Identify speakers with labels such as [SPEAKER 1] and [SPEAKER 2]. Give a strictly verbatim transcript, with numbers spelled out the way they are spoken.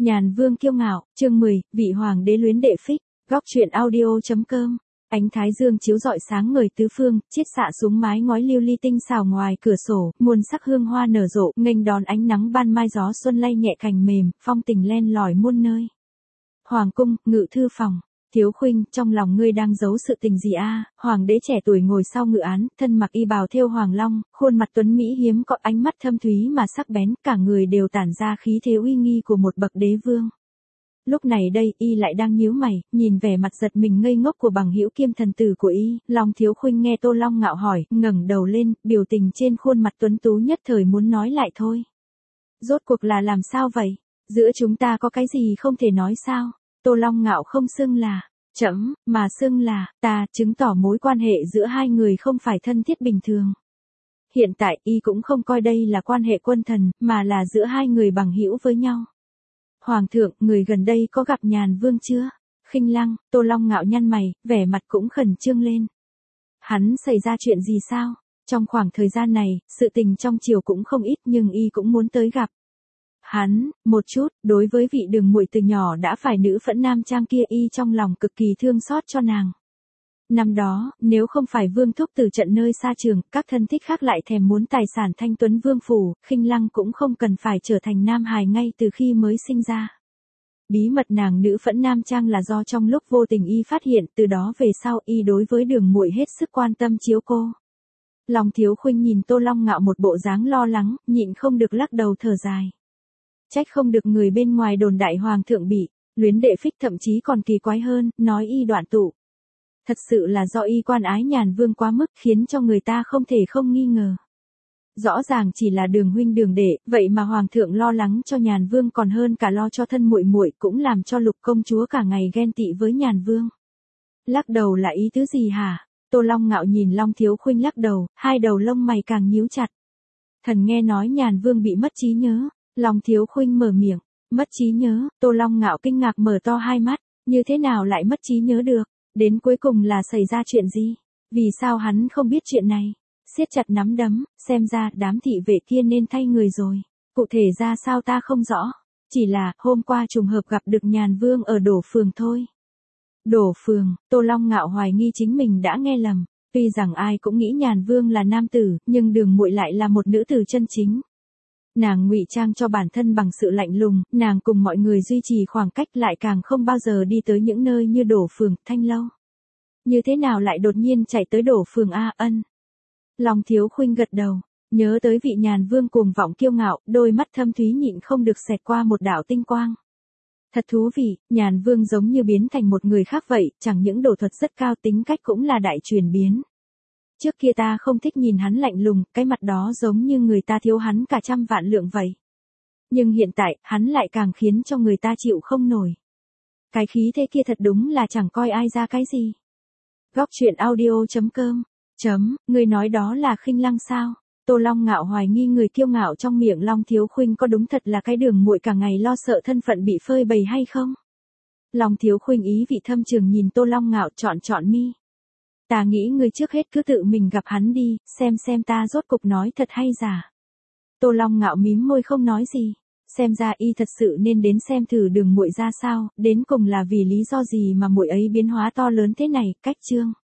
[SPEAKER 1] Nhàn Vương kiêu ngạo, chương mười, vị hoàng đế luyến đệ phích, góc truyện audio.com. Ánh thái dương chiếu rọi sáng ngời tứ phương, chiết xạ xuống mái ngói lưu ly tinh xảo ngoài cửa sổ, muôn sắc hương hoa nở rộ, nghênh đón ánh nắng ban mai, gió xuân lay nhẹ cành mềm, phong tình len lỏi muôn nơi. Hoàng cung, ngự thư phòng. Thiếu khuynh, trong lòng ngươi đang giấu sự tình gì a? Hoàng đế trẻ tuổi ngồi sau ngự án, thân mặc y bào thêu hoàng long, khuôn mặt tuấn mỹ hiếm có, ánh mắt thâm thúy mà sắc bén, cả người đều tản ra khí thế uy nghi của một bậc đế vương. Lúc này đây, y lại đang nhíu mày, nhìn vẻ mặt giật mình ngây ngốc của bằng hữu kiêm thần tử của y. Long Thiếu khuynh nghe Tô Long Ngạo hỏi, ngẩng đầu lên, biểu tình trên khuôn mặt tuấn tú nhất thời muốn nói lại thôi. Rốt cuộc là làm sao vậy? Giữa chúng ta có cái gì không thể nói sao? Tô Long Ngạo không xưng là trẫm, mà xưng là ta, chứng tỏ mối quan hệ giữa hai người không phải thân thiết bình thường. Hiện tại y cũng không coi đây là quan hệ quân thần, mà là giữa hai người bằng hữu với nhau. Hoàng thượng, người gần đây có gặp Nhàn Vương chưa? Khinh Lăng. Tô Long Ngạo nhăn mày, vẻ mặt cũng khẩn trương lên. Hắn xảy ra chuyện gì sao? Trong khoảng thời gian này, sự tình trong triều cũng không ít, nhưng y cũng muốn tới gặp. Hắn, một chút, đối với vị Đường muội từ nhỏ đã phải nữ phẫn nam trang kia, y trong lòng cực kỳ thương xót cho nàng. Năm đó, nếu không phải Vương thúc từ trận nơi xa trường, các thân thích khác lại thèm muốn tài sản Thanh Tuấn Vương phủ, Khinh Lăng cũng không cần phải trở thành nam hài ngay từ khi mới sinh ra. Bí mật nàng nữ phẫn nam trang là do trong lúc vô tình y phát hiện, từ đó về sau y đối với Đường muội hết sức quan tâm chiếu cô. Long Thiếu khuynh nhìn Tô Long Ngạo một bộ dáng lo lắng, nhịn không được lắc đầu thở dài. Trách không được người bên ngoài đồn đại hoàng thượng bị luyến đệ phích, thậm chí còn kỳ quái hơn, nói y đoạn tụ. Thật sự là do y quan ái Nhàn Vương quá mức, khiến cho người ta không thể không nghi ngờ. Rõ ràng chỉ là Đường huynh Đường đệ, vậy mà hoàng thượng lo lắng cho Nhàn Vương còn hơn cả lo cho thân muội muội, cũng làm cho Lục công chúa cả ngày ghen tị với Nhàn Vương. Lắc đầu là ý tứ gì hả? Tô Long Ngạo nhìn Long Thiếu khuynh lắc đầu, hai đầu lông mày càng nhíu chặt. Thần nghe nói Nhàn Vương bị mất trí nhớ. Long Thiếu khuynh mở miệng, mất trí nhớ. Tô Long Ngạo kinh ngạc mở to hai mắt, như thế nào lại mất trí nhớ được? Đến cuối cùng là xảy ra chuyện gì? Vì sao hắn không biết chuyện này? Siết chặt nắm đấm, xem ra đám thị vệ kia nên thay người rồi. Cụ thể ra sao ta không rõ. Chỉ là, hôm qua trùng hợp gặp được Nhàn Vương ở Đổ Phường thôi. Đổ Phường. Tô Long Ngạo hoài nghi chính mình đã nghe lầm. Tuy rằng ai cũng nghĩ Nhàn Vương là nam tử, nhưng Đường muội lại là một nữ tử chân chính. Nàng ngụy trang cho bản thân bằng sự lạnh lùng, nàng cùng mọi người duy trì khoảng cách, lại càng không bao giờ đi tới những nơi như Đổ Phường, Thanh Lâu. Như thế nào lại đột nhiên chạy tới Đổ Phường a? Ân. Long Thiếu khuynh gật đầu, nhớ tới vị Nhàn Vương cuồng vọng kiêu ngạo, đôi mắt thâm thúy nhịn không được xẹt qua một đạo tinh quang. Thật thú vị, Nhàn Vương giống như biến thành một người khác vậy, chẳng những độ thuật rất cao, tính cách cũng là đại chuyển biến. Trước kia ta không thích nhìn hắn lạnh lùng, cái mặt đó giống như người ta thiếu hắn cả trăm vạn lượng vậy. Nhưng hiện tại, hắn lại càng khiến cho người ta chịu không nổi. Cái khí thế kia thật đúng là chẳng coi ai ra cái gì. Góc truyện audio.com. Chấm, người nói đó là Khinh Lăng sao? Tô Long Ngạo hoài nghi người kiêu ngạo trong miệng Long Thiếu khuynh có đúng thật là cái Đường muội cả ngày lo sợ thân phận bị phơi bày hay không? Long Thiếu khuynh ý vị thâm trường nhìn Tô Long Ngạo, trọn trọn mi. Ta nghĩ ngươi trước hết cứ tự mình gặp hắn đi, xem xem ta rốt cục nói thật hay giả. Tô Long Ngạo mím môi không nói gì. Xem ra y thật sự nên đến xem thử Đường muội ra sao, đến cùng là vì lý do gì mà muội ấy biến hóa to lớn thế này. Cách chương.